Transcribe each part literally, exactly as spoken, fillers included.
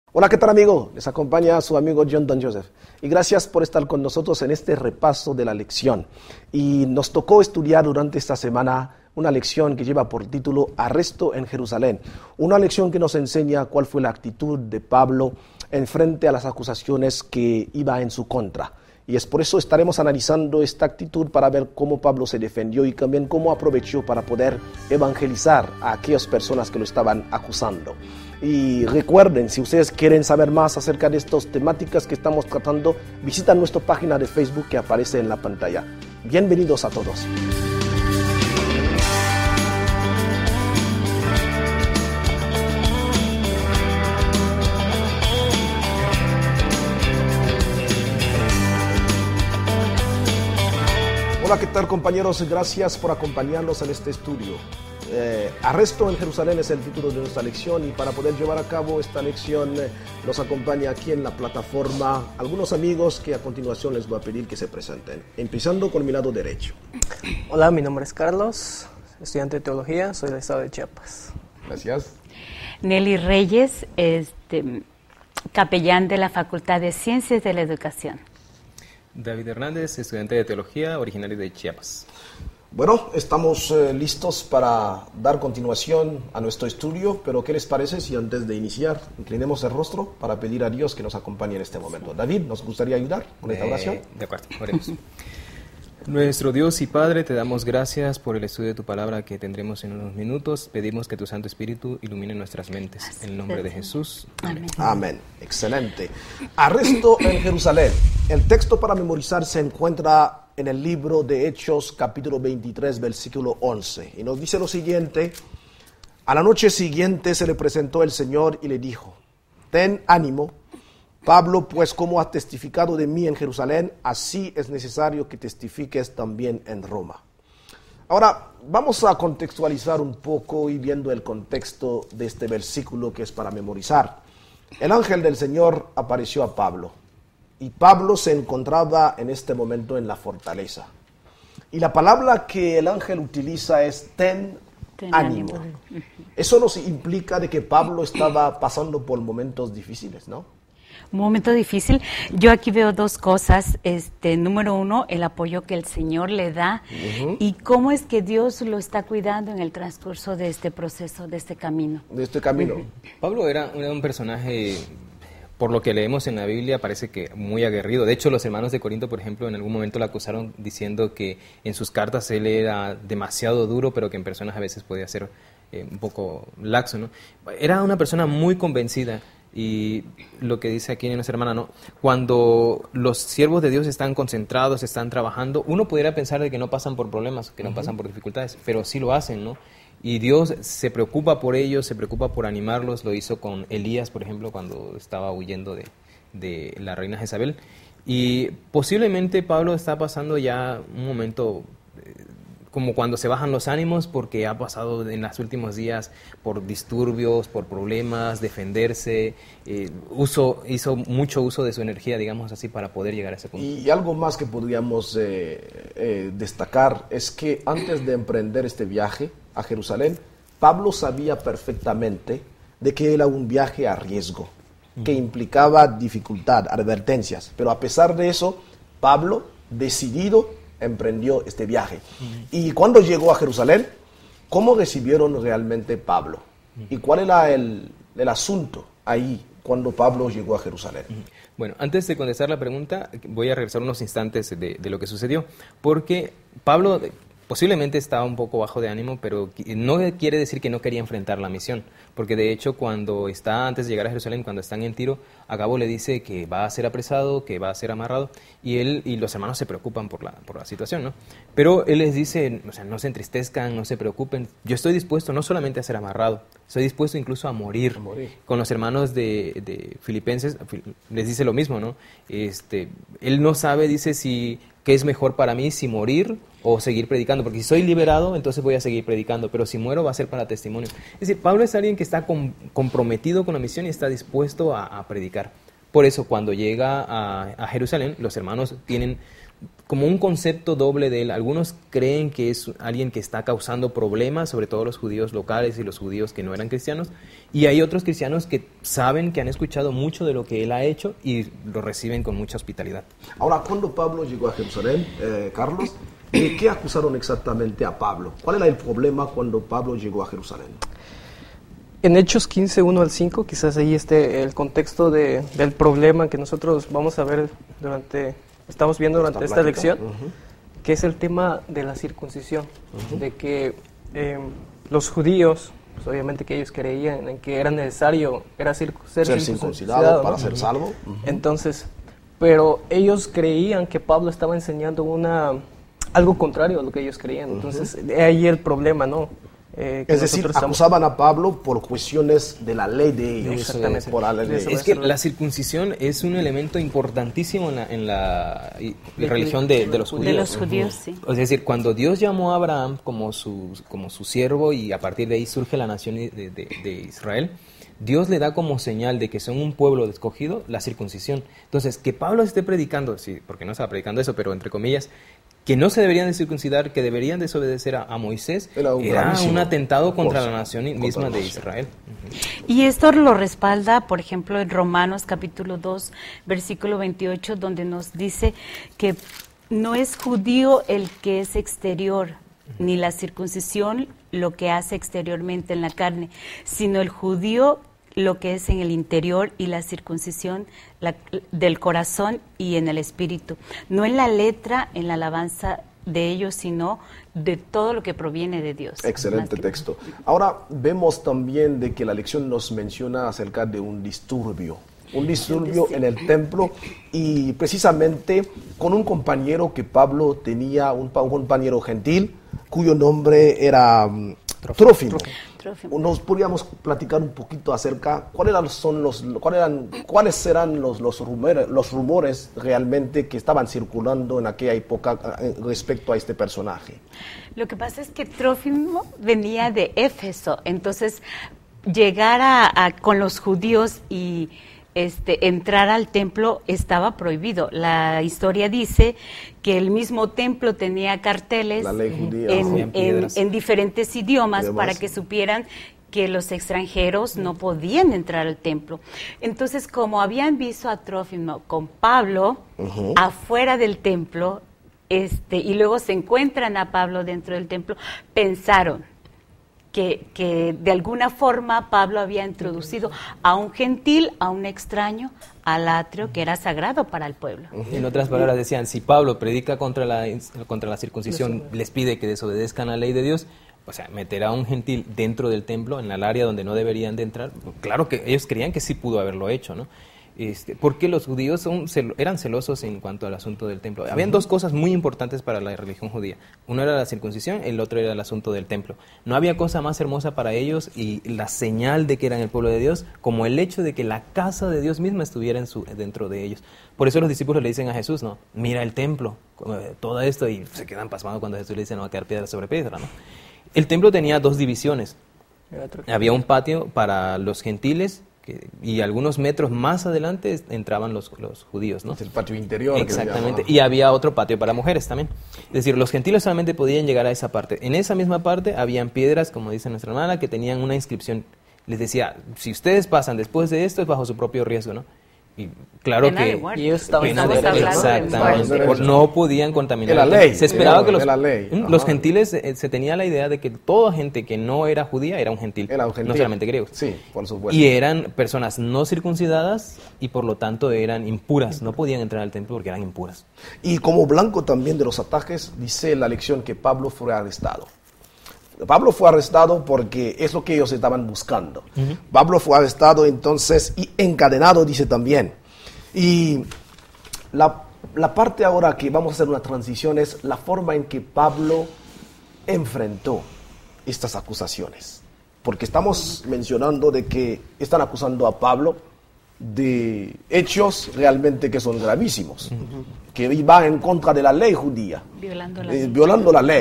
Hola, ¿qué tal, amigo? Les acompaña su amigo John Don Joseph. Y gracias por estar con nosotros en este repaso de la lección. Y nos tocó estudiar durante esta semana una lección que lleva por título Arresto en Jerusalén. Una lección que nos enseña cuál fue la actitud de Pablo en frente a las acusaciones que iba en su contra. Y es por eso estaremos analizando esta actitud para ver cómo Pablo se defendió y también cómo aprovechó para poder evangelizar a aquellas personas que lo estaban acusando. Y recuerden, si ustedes quieren saber más acerca de estas temáticas que estamos tratando, visita nuestra página de Facebook que aparece en la pantalla. Bienvenidos a todos. Hola, ¿qué tal, compañeros? Gracias por acompañarnos en este estudio. Eh, Arresto en Jerusalén es el título de nuestra lección, y para poder llevar a cabo esta lección eh, nos acompaña aquí en la plataforma algunos amigos que a continuación les voy a pedir que se presenten, empezando con mi lado derecho. Hola, mi nombre es Carlos, estudiante de teología, soy del estado de Chiapas. Gracias. Nelly Reyes, este, capellán de la Facultad de Ciencias de la Educación. David Hernández, estudiante de teología, originario de Chiapas. Bueno, estamos eh, listos para dar continuación a nuestro estudio, pero ¿qué les parece si antes de iniciar inclinemos el rostro para pedir a Dios que nos acompañe en este momento? David, ¿nos gustaría ayudar con esta oración? Eh, de acuerdo, oremos. Nuestro Dios y Padre, te damos gracias por el estudio de tu palabra que tendremos en unos minutos. Pedimos que tu Santo Espíritu ilumine nuestras mentes. En el nombre de Jesús. Amén. Amén. Excelente. Arresto en Jerusalén. El texto para memorizar se encuentra en el libro de Hechos, capítulo veintitrés, versículo once. Y nos dice lo siguiente: a la noche siguiente se le presentó el Señor y le dijo: ten ánimo, Pablo, pues como has testificado de mí en Jerusalén, así es necesario que testifiques también en Roma. Ahora, vamos a contextualizar un poco y viendo el contexto de este versículo que es para memorizar. El ángel del Señor apareció a Pablo, y Pablo se encontraba en este momento en la fortaleza. Y la palabra que el ángel utiliza es ten, ten ánimo. ánimo. Eso nos implica de que Pablo estaba pasando por momentos difíciles, ¿no? Un momento difícil. Yo aquí veo dos cosas. Este, número uno, el apoyo que el Señor le da, uh-huh. y cómo es que Dios lo está cuidando en el transcurso de este proceso, de este camino. De este camino. Uh-huh. Pablo era, era un personaje, por lo que leemos en la Biblia, parece que muy aguerrido. De hecho, los hermanos de Corinto, por ejemplo, en algún momento lo acusaron diciendo que en sus cartas él era demasiado duro, pero que en personas a veces podía ser eh, un poco laxo, ¿no? Era una persona muy convencida. Y lo que dice aquí en nuestra hermana, ¿no? Cuando los siervos de Dios están concentrados, están trabajando, uno pudiera pensar de que no pasan por problemas, que no uh-huh. pasan por dificultades, pero sí lo hacen, ¿no? Y Dios se preocupa por ellos, se preocupa por animarlos. Lo hizo con Elías, por ejemplo, cuando estaba huyendo de, de la reina Jezabel. Y posiblemente Pablo está pasando ya un momento eh, como cuando se bajan los ánimos, porque ha pasado en los últimos días por disturbios, por problemas, defenderse, eh, uso, hizo mucho uso de su energía, digamos así, para poder llegar a ese punto. Y algo más que podríamos eh, eh, destacar es que antes de emprender este viaje a Jerusalén, Pablo sabía perfectamente de que era un viaje a riesgo, uh-huh. que implicaba dificultad, advertencias, pero a pesar de eso, Pablo, decidido, emprendió este viaje. Uh-huh. Y cuando llegó a Jerusalén, ¿cómo recibieron realmente Pablo? Uh-huh. ¿Y cuál era el, el asunto ahí cuando Pablo llegó a Jerusalén? Uh-huh. Bueno, antes de contestar la pregunta, voy a regresar unos instantes de, de lo que sucedió, porque Pablo posiblemente estaba un poco bajo de ánimo, pero no quiere decir que no quería enfrentar la misión, porque de hecho cuando está, antes de llegar a Jerusalén, cuando están en Tiro, Agabo le dice que va a ser apresado, que va a ser amarrado, y él y los hermanos se preocupan por la, por la situación, ¿no? Pero él les dice, o sea, no se entristezcan, no se preocupen, yo estoy dispuesto no solamente a ser amarrado, estoy dispuesto incluso a morir. A morir. Con los hermanos de, de Filipenses les dice lo mismo, ¿no? Este, él no sabe, dice, si qué es mejor para mí, si morir o seguir predicando, porque si soy liberado, entonces voy a seguir predicando, pero si muero va a ser para testimonio. Es decir, Pablo es alguien que está com- comprometido con la misión y está dispuesto a, a predicar. Por eso, cuando llega a, a Jerusalén, los hermanos tienen como un concepto doble de él. Algunos creen que es alguien que está causando problemas, sobre todo los judíos locales y los judíos que no eran cristianos, y hay otros cristianos que saben que han escuchado mucho de lo que él ha hecho y lo reciben con mucha hospitalidad. Ahora, cuando Pablo llegó a Jerusalén, eh, Carlos, ¿de qué acusaron exactamente a Pablo? ¿Cuál era el problema cuando Pablo llegó a Jerusalén? En Hechos quince, uno al cinco, quizás ahí esté el contexto de, del problema que nosotros vamos a ver durante, estamos viendo durante esta, esta lección, uh-huh. que es el tema de la circuncisión, uh-huh. de que eh, los judíos, pues obviamente que ellos creían en que era necesario era cir- ser, ser circuncidado para ¿no? ser salvo. Uh-huh. Entonces, pero ellos creían que Pablo estaba enseñando una algo contrario a lo que ellos creían. Entonces, uh-huh. de ahí el problema, ¿no? Eh, es decir, estamos... acusaban a Pablo por cuestiones de la ley de ellos. Exactamente. Por la ley de es ellos. que la circuncisión es un elemento importantísimo en la, en la y, y religión de, de los judíos. De los judíos, uh-huh. sí. Es decir, cuando Dios llamó a Abraham como su, como su siervo y a partir de ahí surge la nación de, de, de Israel, Dios le da como señal de que son un pueblo escogido la circuncisión. Entonces, que Pablo esté predicando, sí, porque no estaba predicando eso, pero entre comillas, que no se deberían de circuncidar, que deberían desobedecer a, a Moisés, era un, era un atentado contra la nación misma la nación. de Israel. Uh-huh. Y esto lo respalda, por ejemplo, en Romanos capítulo dos, versículo veintiocho, donde nos dice que no es judío el que es exterior, uh-huh. ni la circuncisión lo que hace exteriormente en la carne, sino el judío lo que es en el interior y la circuncisión la, del corazón y en el espíritu. No en la letra, en la alabanza de ellos, sino de todo lo que proviene de Dios. Excelente texto. Ahora vemos también de que la lección nos menciona acerca de un disturbio. Un disturbio en el templo y precisamente con un compañero que Pablo tenía, un, un compañero gentil, cuyo nombre era um, Trófimo. Trófimo. Nos podríamos platicar un poquito acerca cuáles eran, son los, cuál eran, cuáles eran los, los, rumores, los rumores realmente que estaban circulando en aquella época respecto a este personaje. Lo que pasa es que Trófimo venía de Éfeso, entonces llegar a, a, con los judíos y Este, entrar al templo estaba prohibido. La historia dice que el mismo templo tenía carteles La ley judía, en, en, en diferentes idiomas Además, para que supieran que los extranjeros no podían entrar al templo. Entonces, como habían visto a Trófimo con Pablo uh-huh. afuera del templo, este, y luego se encuentran a Pablo dentro del templo, pensaron Que, que de alguna forma Pablo había introducido a un gentil, a un extraño, al atrio que era sagrado para el pueblo. En otras palabras decían, si Pablo predica contra la, contra la circuncisión, les pide que desobedezcan la ley de Dios, o sea, meterá a un gentil dentro del templo, en el área donde no deberían de entrar. Claro que ellos creían que sí pudo haberlo hecho, ¿no? Este, porque los judíos son, eran celosos en cuanto al asunto del templo. Uh-huh. Habían dos cosas muy importantes para la religión judía. Uno era la circuncisión, el otro era el asunto del templo. No había cosa más hermosa para ellos y la señal de que eran el pueblo de Dios, como el hecho de que la casa de Dios misma estuviera en su, dentro de ellos. Por eso los discípulos le dicen a Jesús, no, mira el templo, todo esto, y se quedan pasmados cuando Jesús le dice no va a quedar piedra sobre piedra, ¿no? El templo tenía dos divisiones. Había un patio para los gentiles, y algunos metros más adelante entraban los, los judíos, ¿no? Es el patio interior. Exactamente, y había otro patio para mujeres también. Es decir, los gentiles solamente podían llegar a esa parte. En esa misma parte habían piedras, como dice nuestra hermana, que tenían una inscripción. Les decía, si ustedes pasan después de esto es bajo su propio riesgo, ¿no? Y claro que y ellos estaban exactamente por, no podían contaminar la ley, se esperaba que los, la ley. los gentiles eh, se tenía la idea de que toda gente que no era judía era un gentil, era un gentil. No solamente griegos, sí, por supuesto. Y eran personas no circuncidadas y por lo tanto eran impuras, no podían entrar al templo porque eran impuras. Y como blanco también de los ataques dice la lección que Pablo fue arrestado. Pablo fue arrestado porque es lo que ellos estaban buscando. Uh-huh. Pablo fue arrestado entonces y encadenado, dice también. Y la, la parte ahora que vamos a hacer una transición es la forma en que Pablo enfrentó estas acusaciones. Porque estamos mencionando de que están acusando a Pablo de hechos realmente que son gravísimos, uh-huh. que van en contra de la ley judía, violando la eh, ley. violando la ley.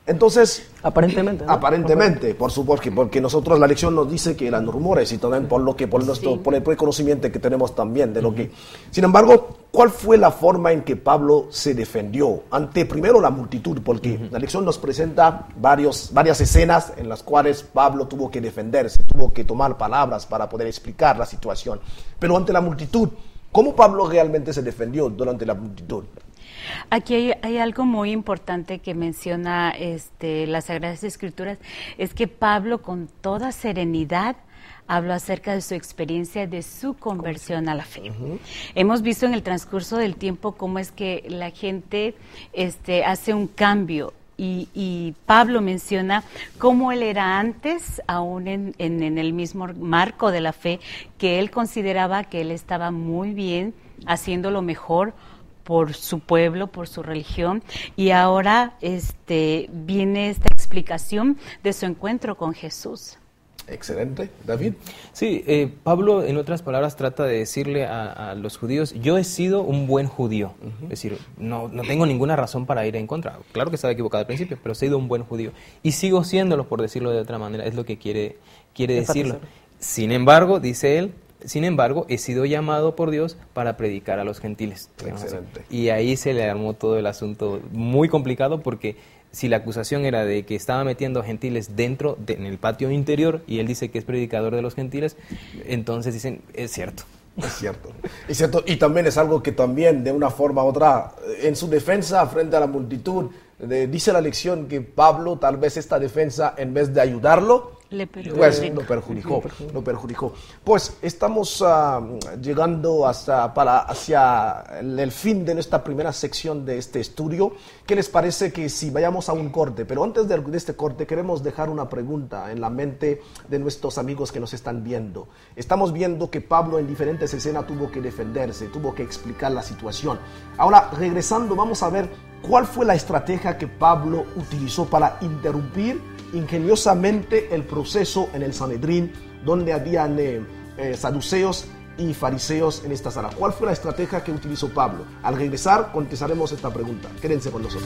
Entonces, aparentemente, ¿no? aparentemente, por supuesto, porque nosotros la lección nos dice que eran rumores y también por lo que por nuestro, sí. por el preconocimiento que tenemos también de lo que. Sin embargo, ¿cuál fue la forma en que Pablo se defendió ante primero la multitud? Porque uh-huh. la lección nos presenta varios, varias escenas en las cuales Pablo tuvo que defenderse, tuvo que tomar palabras para poder explicar la situación. Pero ante la multitud, ¿cómo Pablo realmente se defendió durante la multitud? Aquí hay, hay algo muy importante que menciona este, las Sagradas Escrituras, es que Pablo con toda serenidad habló acerca de su experiencia, de su conversión a la fe. Uh-huh. Hemos visto en el transcurso del tiempo cómo es que la gente este, hace un cambio. Y, y Pablo menciona cómo él era antes, aún en, en, en el mismo marco de la fe, que él consideraba que él estaba muy bien, haciendo lo mejor por su pueblo, por su religión, y ahora este, viene esta explicación de su encuentro con Jesús. Excelente. David. Sí, eh, Pablo, en otras palabras, trata de decirle a, a los judíos, yo he sido un buen judío, uh-huh. es decir, no, no tengo ninguna razón para ir en contra. Claro que estaba equivocado al principio, pero he sido un buen judío. Y sigo siéndolo, por decirlo de otra manera, es lo que quiere, quiere decirlo. Sin embargo, dice él, sin embargo, he sido llamado por Dios para predicar a los gentiles. Excelente. Y ahí se le armó todo el asunto muy complicado porque si la acusación era de que estaba metiendo a gentiles dentro, de, en el patio interior, y él dice que es predicador de los gentiles, entonces dicen, es cierto. Es cierto, es cierto. Y también es algo que también, de una forma u otra, en su defensa frente a la multitud, de, dice la lección que Pablo, tal vez esta defensa, en vez de ayudarlo, Le perjudicó. Pues lo perjudicó, lo perjudicó. Pues estamos uh, llegando hasta para hacia el, el fin de nuestra primera sección de este estudio. ¿Qué les parece que si vayamos a un corte? Pero antes de, de este corte queremos dejar una pregunta en la mente de nuestros amigos que nos están viendo. Estamos viendo que Pablo en diferentes escenas tuvo que defenderse, tuvo que explicar la situación. Ahora, regresando, vamos a ver cuál fue la estrategia que Pablo utilizó para interrumpir ingeniosamente el proceso en el Sanedrín, donde habían eh, eh, saduceos y fariseos en esta sala. ¿Cuál fue la estrategia que utilizó Pablo? Al regresar contestaremos esta pregunta. Quédense con nosotros.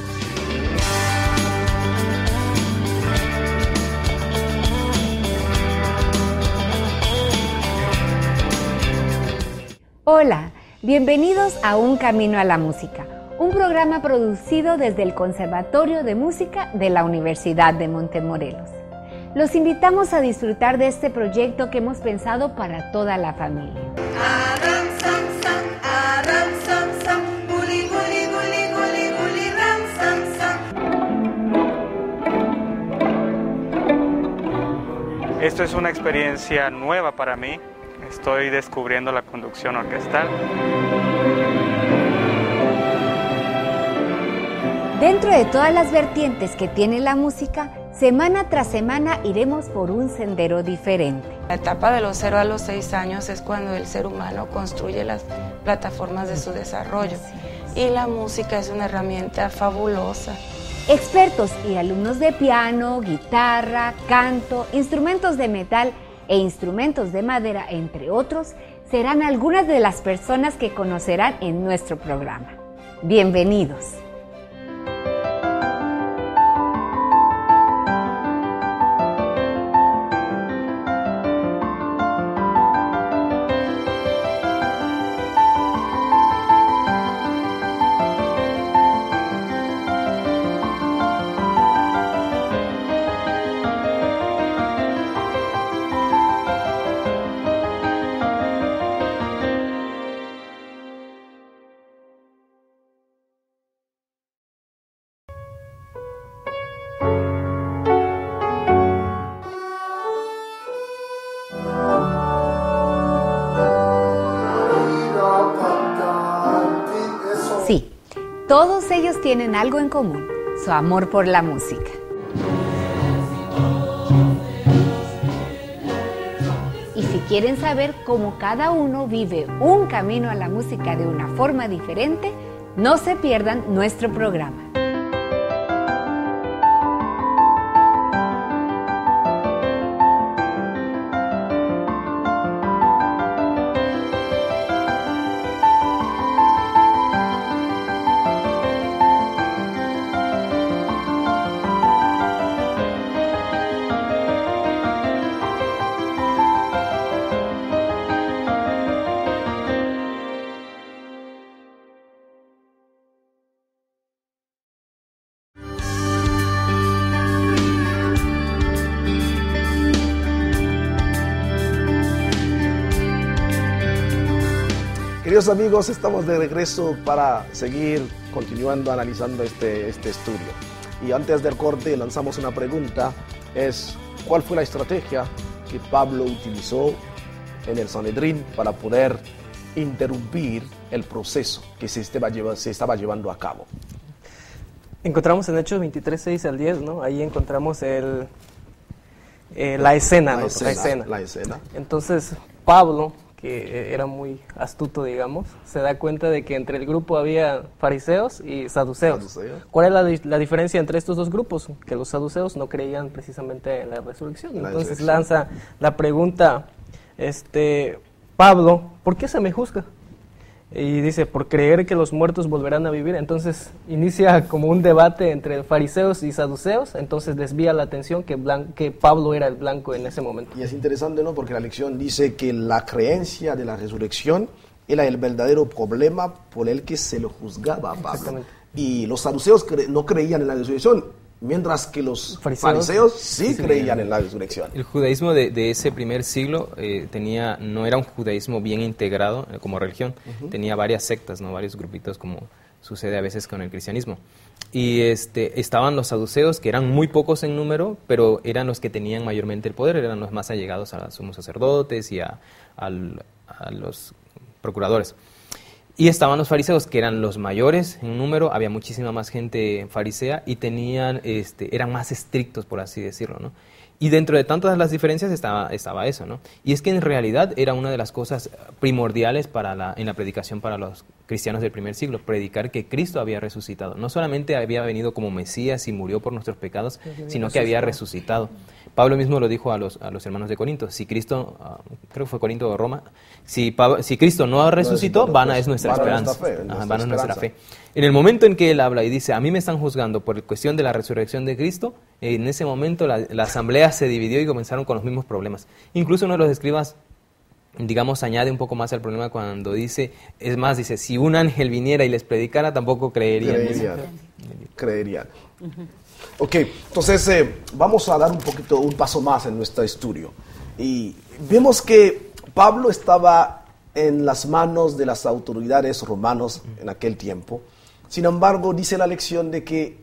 Hola, bienvenidos a Un Camino a la Música, un programa producido desde el Conservatorio de Música de la Universidad de Montemorelos. Los invitamos a disfrutar de este proyecto que hemos pensado para toda la familia. Esto es una experiencia nueva para mí. Estoy descubriendo la conducción orquestal. Dentro de todas las vertientes que tiene la música, semana tras semana iremos por un sendero diferente. La etapa de los cero a los seis años es cuando el ser humano construye las plataformas de su desarrollo. Y la música es una herramienta fabulosa. Expertos y alumnos de piano, guitarra, canto, instrumentos de metal e instrumentos de madera, entre otros, serán algunas de las personas que conocerán en nuestro programa. Bienvenidos. Sí, todos ellos tienen algo en común, su amor por la música. Y si quieren saber cómo cada uno vive un camino a la música de una forma diferente, no se pierdan nuestro programa. Queridos amigos, estamos de regreso para seguir continuando analizando este, este estudio. Y antes del corte lanzamos una pregunta, es ¿cuál fue la estrategia que Pablo utilizó en el Sanedrín para poder interrumpir el proceso que se estaba, lleva, se estaba llevando a cabo? Encontramos en Hechos veintitrés, seis al diez, ¿no? Ahí encontramos el, eh, la escena, la, ¿no? escena, la escena. La escena. Entonces, Pablo, que era muy astuto, digamos, se da cuenta de que entre el grupo había fariseos y saduceos. Saduceos. ¿Cuál es la, la diferencia entre estos dos grupos? Que los saduceos no creían precisamente en la resurrección. La Entonces resurrección. lanza la pregunta, este, Pablo, ¿por qué se me juzga? Y dice, por creer que los muertos volverán a vivir. Entonces inicia como un debate entre fariseos y saduceos, entonces desvía la atención que, blan- que Pablo era el blanco en ese momento. Y es interesante, ¿no? Porque la lección dice que la creencia de la resurrección era el verdadero problema por el que se lo juzgaba a Pablo. Exactamente. Y los saduceos cre- no creían en la resurrección, mientras que los Fariseos, fariseos, sí, sí creían en la resurrección. El judaísmo de, de ese primer siglo eh, tenía, no era un judaísmo bien integrado eh, como religión, uh-huh. Tenía varias sectas, ¿no? Varios grupitos, como sucede a veces con el cristianismo. Y este, estaban los saduceos, que eran muy pocos en número, pero eran los que tenían mayormente el poder, eran los más allegados a los sumos sacerdotes y a, a, a los procuradores. Y estaban los fariseos, que eran los mayores en número, había muchísima más gente farisea y tenían, este, eran más estrictos, por así decirlo, ¿no? Y dentro de tantas las diferencias estaba, estaba eso, ¿no? Y es que en realidad era una de las cosas primordiales para la, en la predicación para los cristianos del primer siglo, predicar que Cristo había resucitado. No solamente había venido como Mesías y murió por nuestros pecados, sino que había resucitado. Pablo mismo lo dijo a los, a los hermanos de Corinto, si Cristo, uh, creo que fue Corinto o Roma, si, Pablo, si Cristo no resucitó, vana es nuestra esperanza. Ajá, vana es nuestra fe. En el momento en que él habla y dice, a mí me están juzgando por cuestión de la resurrección de Cristo, en ese momento la, la asamblea se dividió y comenzaron con los mismos problemas. Incluso uno de los escribas, digamos, añade un poco más al problema cuando dice, es más, dice, si un ángel viniera y les predicara, tampoco creerían. Creerían. Creerían. Uh-huh. Ok, entonces eh, vamos a dar un poquito, un paso más en nuestro estudio. Y vemos que Pablo estaba en las manos de las autoridades romanas en aquel tiempo. Sin embargo, dice la lección de que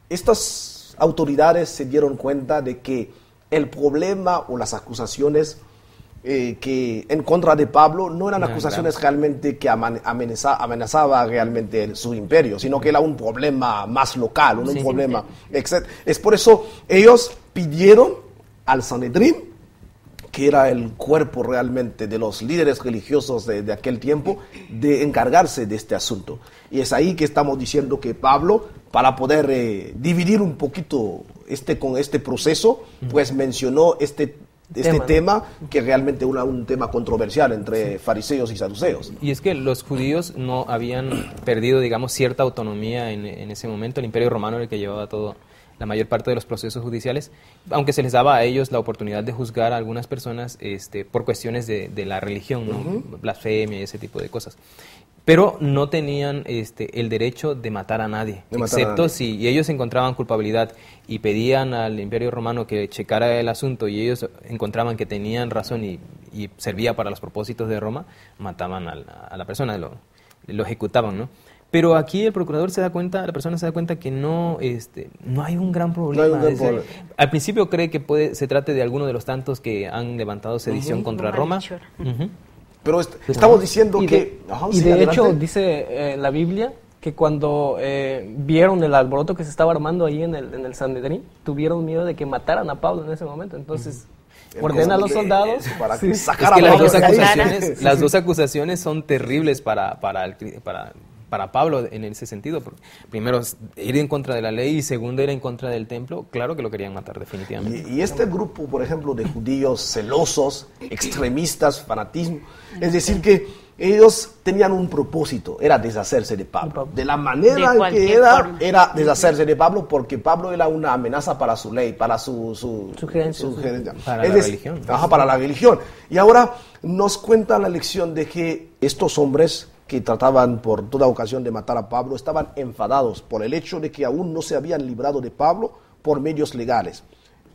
estas autoridades se dieron cuenta de que el problema o las acusaciones eh, que en contra de Pablo no eran no, acusaciones claro. realmente que amenaza, amenazaba realmente su imperio, sino que era un problema más local, un, sí, un problema, sí. etcétera. Es por eso ellos pidieron al Sanedrín, que era el cuerpo realmente de los líderes religiosos de, de aquel tiempo, de encargarse de este asunto. Y es ahí que estamos diciendo que Pablo, para poder eh, dividir un poquito este, con este proceso, pues mencionó este, este tema, tema ¿no? que realmente era un tema controversial entre sí. fariseos y saduceos. Y es que los judíos no habían perdido, digamos, cierta autonomía en, en ese momento. El Imperio Romano era el que llevaba todo, la mayor parte de los procesos judiciales, aunque se les daba a ellos la oportunidad de juzgar a algunas personas este, por cuestiones de, de la religión, ¿no? Uh-huh. Blasfemia y ese tipo de cosas. Pero no tenían este, el derecho de matar a nadie, de excepto matar a nadie. Si ellos encontraban culpabilidad y pedían al Imperio Romano que checara el asunto y ellos encontraban que tenían razón y, y servía para los propósitos de Roma, mataban a la, a la persona, lo, lo ejecutaban, ¿no? Pero aquí el procurador se da cuenta, la persona se da cuenta que no, este, no hay un gran problema. No hay un gran problema. Al principio cree que puede, se trate de alguno de los tantos que han levantado sedición uh-huh. contra Roma. Uh-huh. Pero est- estamos diciendo y que... De, ajá, y sí, de adelante. Hecho dice eh, la Biblia que cuando eh, vieron el alboroto que se estaba armando ahí en el, en el Sanedrín, tuvieron miedo de que mataran a Pablo en ese momento. Entonces... Uh-huh. Ordena a los soldados para sí. sacar es que a las dos acusaciones, las dos acusaciones son terribles para para el, para para Pablo en ese sentido. Porque primero, ir en contra de la ley y segundo, ir en contra del templo. Claro que lo querían matar definitivamente. Y, y este grupo, por ejemplo, de judíos celosos, extremistas, fanatismo, es decir que ellos tenían un propósito, era deshacerse de Pablo. De la manera de que era, forma. era deshacerse de Pablo, porque Pablo era una amenaza para su ley, para su... su, su gerencia. Su gerencia. Para es la decir, religión. Ajá, para la religión. Y ahora nos cuenta la lección de que estos hombres que trataban por toda ocasión de matar a Pablo estaban enfadados por el hecho de que aún no se habían librado de Pablo por medios legales.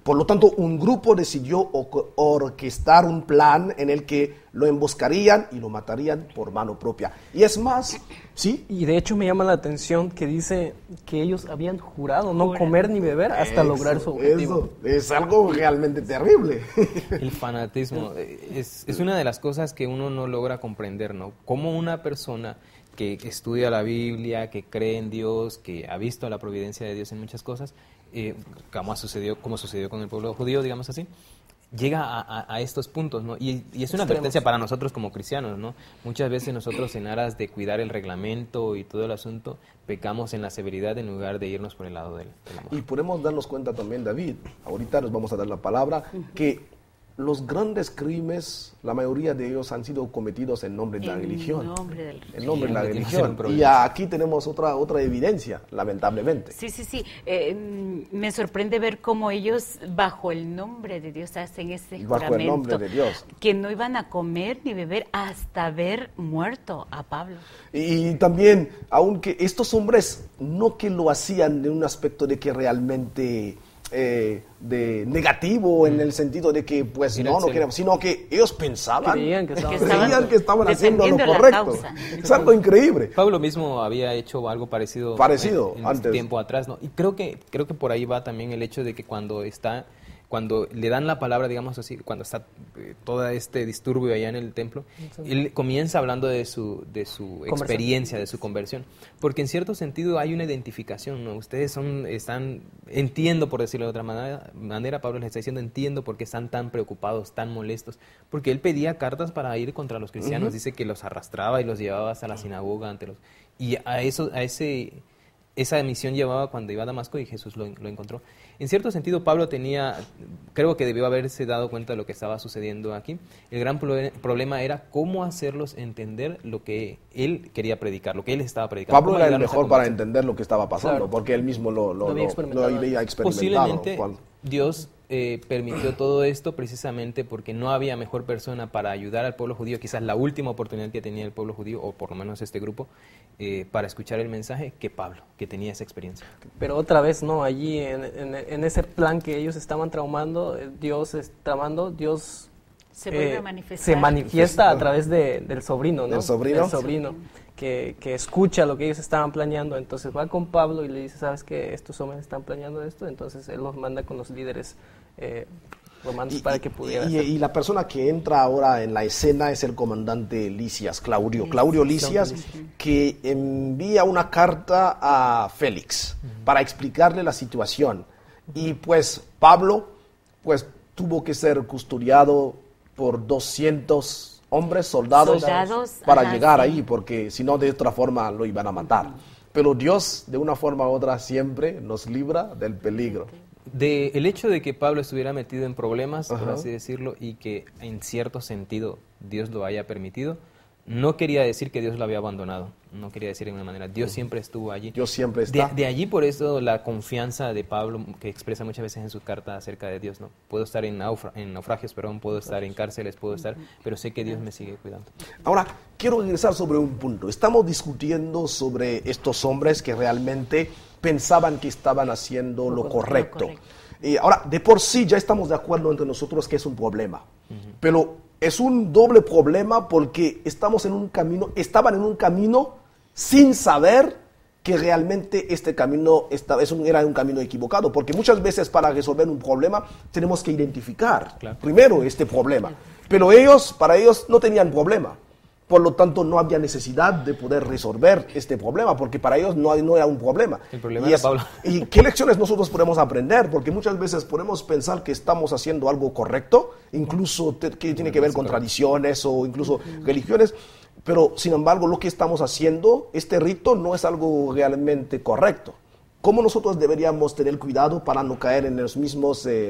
Por lo tanto, un grupo decidió orquestar un plan en el que lo emboscarían y lo matarían por mano propia. Y es más, ¿sí? Y de hecho me llama la atención que dice que ellos habían jurado no comer ni beber hasta eso, lograr su objetivo. Eso es algo realmente terrible. El fanatismo es, es una de las cosas que uno no logra comprender, ¿no? Cómo una persona que estudia la Biblia, que cree en Dios, que ha visto la providencia de Dios en muchas cosas, eh, como sucedió, como sucedió con el pueblo judío, digamos así, llega a, a, a estos puntos, ¿no? Y, y es una advertencia para nosotros como cristianos, ¿no? Muchas veces nosotros, en aras de cuidar el reglamento y todo el asunto, pecamos en la severidad en lugar de irnos por el lado del, del amor. Y podemos darnos cuenta también, David, ahorita nos vamos a dar la palabra, que los grandes crímenes, la mayoría de ellos han sido cometidos en nombre de la religión. En nombre del... En nombre sí, de la sí, religión. Sí, y aquí tenemos otra otra evidencia, lamentablemente. Sí, sí, sí. Eh, me sorprende ver cómo ellos, bajo el nombre de Dios, hacen ese bajo juramento. el nombre de Dios. Que no iban a comer ni beber hasta ver muerto a Pablo. Y también, aunque estos hombres no que lo hacían en un aspecto de que realmente... Eh, de negativo en el sentido de que pues no, no queremos, sino que ellos pensaban, creían que estaban, creían que estaban haciendo lo correcto. Es algo increíble. Pablo mismo había hecho algo parecido, parecido en, en antes. tiempo atrás, ¿no? Y creo que creo que por ahí va también el hecho de que cuando está cuando le dan la palabra, digamos así, cuando está eh, todo este disturbio allá en el templo, sí. Él comienza hablando de su de su experiencia, de su conversión, porque en cierto sentido hay una identificación, ¿no? Ustedes son están entiendo, por decirlo de otra manera, manera Pablo les está diciendo, entiendo por qué están tan preocupados, tan molestos, porque él pedía cartas para ir contra los cristianos, uh-huh. Dice que los arrastraba y los llevaba hasta la sinagoga ante los y a eso a ese esa misión llevaba cuando iba a Damasco y Jesús lo, lo encontró. En cierto sentido, Pablo tenía, creo que debió haberse dado cuenta de lo que estaba sucediendo aquí. El gran pro- problema era cómo hacerlos entender lo que él quería predicar, lo que él estaba predicando. Pablo era el mejor para entender lo que estaba pasando, claro. Porque él mismo lo, lo, lo, había, experimentado. lo había experimentado. Posiblemente ¿Cuál? Dios eh, permitió todo esto precisamente porque no había mejor persona para ayudar al pueblo judío, quizás la última oportunidad que tenía el pueblo judío, o por lo menos este grupo, eh, para escuchar el mensaje, que Pablo, que tenía esa experiencia. Pero otra vez, no, allí en, en, en ese plan que ellos estaban traumando, Dios es, tramando, Dios se, vuelve eh, a manifestar. se manifiesta a través de, del sobrino, ¿no? ¿Del sobrino? Del sobrino. Que, que escucha lo que ellos estaban planeando, entonces va con Pablo y le dice, ¿sabes qué? Estos hombres están planeando esto, entonces él los manda con los líderes eh, romanos y, para que pudieran. Y, y la persona que entra ahora en la escena es el comandante Lisias, Claudio, sí, Claudio Lisias, sí. Que envía una carta a Félix uh-huh. para explicarle la situación. Y pues Pablo pues tuvo que ser custodiado por doscientos hombres, soldados, soldados para ajá, llegar sí. ahí, porque si no de otra forma lo iban a matar. Pero Dios, de una forma u otra, siempre nos libra del peligro. De el hecho de que Pablo estuviera metido en problemas, ajá. por así decirlo, y que en cierto sentido Dios lo haya permitido, no quería decir que Dios lo había abandonado, no quería decir de una manera, Dios siempre estuvo allí. Dios siempre está. De, de allí por eso la confianza de Pablo, que expresa muchas veces en su carta acerca de Dios, ¿no? Puedo estar en, naufra, en naufragios, perdón, puedo estar en cárceles, puedo estar, pero sé que Dios me sigue cuidando. Ahora, quiero regresar sobre un punto. Estamos discutiendo sobre estos hombres que realmente pensaban que estaban haciendo lo correcto. Lo correcto. Y ahora, de por sí ya estamos de acuerdo entre nosotros que es un problema, uh-huh. pero es un doble problema porque estamos en un camino, estaban en un camino sin saber que realmente este camino estaba, es un, era un camino equivocado, porque muchas veces para resolver un problema tenemos que identificar claro. primero este problema, pero ellos, para ellos no tenían problema. Por lo tanto, no había necesidad de poder resolver este problema, porque para ellos no, no era un problema. El problema y, era es, Pablo. ¿Y qué lecciones nosotros podemos aprender? Porque muchas veces podemos pensar que estamos haciendo algo correcto, incluso te, que tiene que ver con tradiciones o incluso uh-huh. religiones, pero sin embargo lo que estamos haciendo, este rito, no es algo realmente correcto. ¿Cómo nosotros deberíamos tener cuidado para no caer en los mismos... Eh,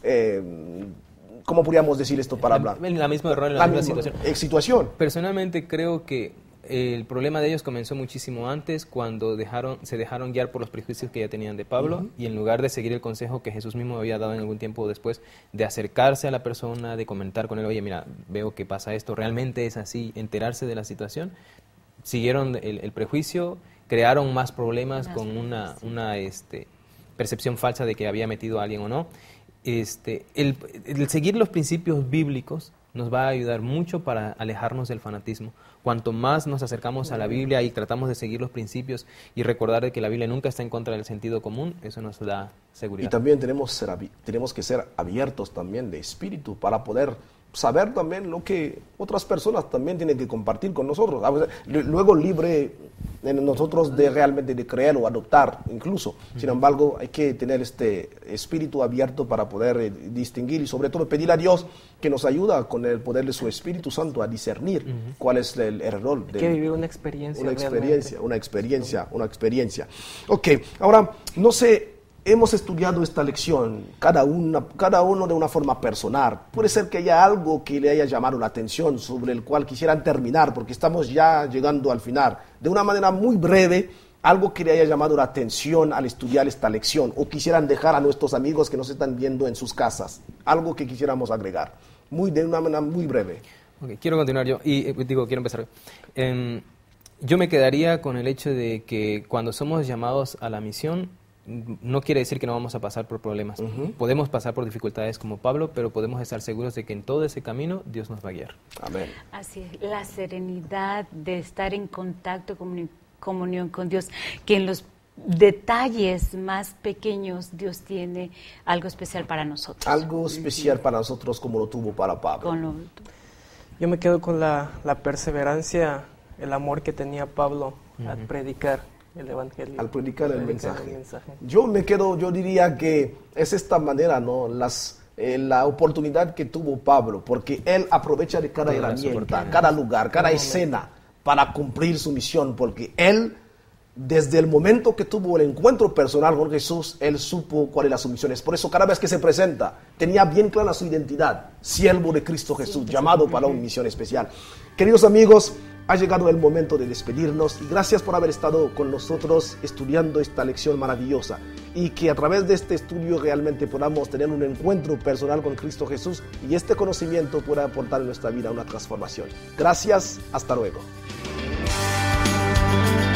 eh, ¿Cómo podríamos decir esto para hablar? En la misma error, en la, la misma, misma situación. situación. Personalmente creo que el problema de ellos comenzó muchísimo antes, cuando dejaron, se dejaron guiar por los prejuicios que ya tenían de Pablo, uh-huh. y en lugar de seguir el consejo que Jesús mismo había dado en algún tiempo después, de acercarse a la persona, de comentar con él, oye, mira, veo que pasa esto, realmente es así, enterarse de la situación, siguieron el, el prejuicio, crearon más problemas más con una, una este, percepción falsa de que había metido a alguien o no. este, el, el seguir los principios bíblicos nos va a ayudar mucho para alejarnos del fanatismo. Cuanto más nos acercamos a la Biblia y tratamos de seguir los principios y recordar de que la Biblia nunca está en contra del sentido común, eso nos da seguridad. Y también tenemos, ser, tenemos que ser abiertos también de espíritu para poder saber también lo que otras personas también tienen que compartir con nosotros. Luego libre en nosotros de realmente de creer o adoptar incluso. Sin embargo, hay que tener este espíritu abierto para poder eh, distinguir y sobre todo pedir a Dios que nos ayuda con el poder de su Espíritu Santo a discernir uh-huh. cuál es el error. Hay que vivir una experiencia. Una experiencia, realmente. una experiencia, una experiencia. Ok, ahora, no sé, hemos estudiado esta lección, cada, una, cada uno de una forma personal. Puede ser que haya algo que le haya llamado la atención, sobre el cual quisieran terminar, porque estamos ya llegando al final. De una manera muy breve, algo que le haya llamado la atención al estudiar esta lección, o quisieran dejar a nuestros amigos que nos están viendo en sus casas. Algo que quisiéramos agregar, muy, de una manera muy breve. Okay, quiero continuar yo, y eh, digo, quiero empezar. Eh, yo me quedaría con el hecho de que cuando somos llamados a la misión, no quiere decir que no vamos a pasar por problemas. Uh-huh. Podemos pasar por dificultades como Pablo, pero podemos estar seguros de que en todo ese camino Dios nos va a guiar. Amén. Así es, la serenidad de estar en contacto, comuni- comunión con Dios, que en los detalles más pequeños Dios tiene algo especial para nosotros. Algo especial para nosotros como lo tuvo para Pablo. Con lo... Yo me quedo con la, la perseverancia, el amor que tenía Pablo uh-huh. al predicar el evangelio, al predicar el, el mensaje. el mensaje. Yo me quedo, yo diría que es esta manera, ¿no? Las, eh, la oportunidad que tuvo Pablo, porque él aprovecha de cada herramienta, cada lugar, cada no, escena no. para cumplir su misión, porque él, desde el momento que tuvo el encuentro personal con Jesús, él supo cuál era su misión. Es por eso cada vez que se presenta, tenía bien clara su identidad, siervo de Cristo Jesús, sí, llamado sí. para una misión especial. Queridos amigos, ha llegado el momento de despedirnos y gracias por haber estado con nosotros estudiando esta lección maravillosa y que a través de este estudio realmente podamos tener un encuentro personal con Cristo Jesús y este conocimiento pueda aportar en nuestra vida una transformación. Gracias, hasta luego.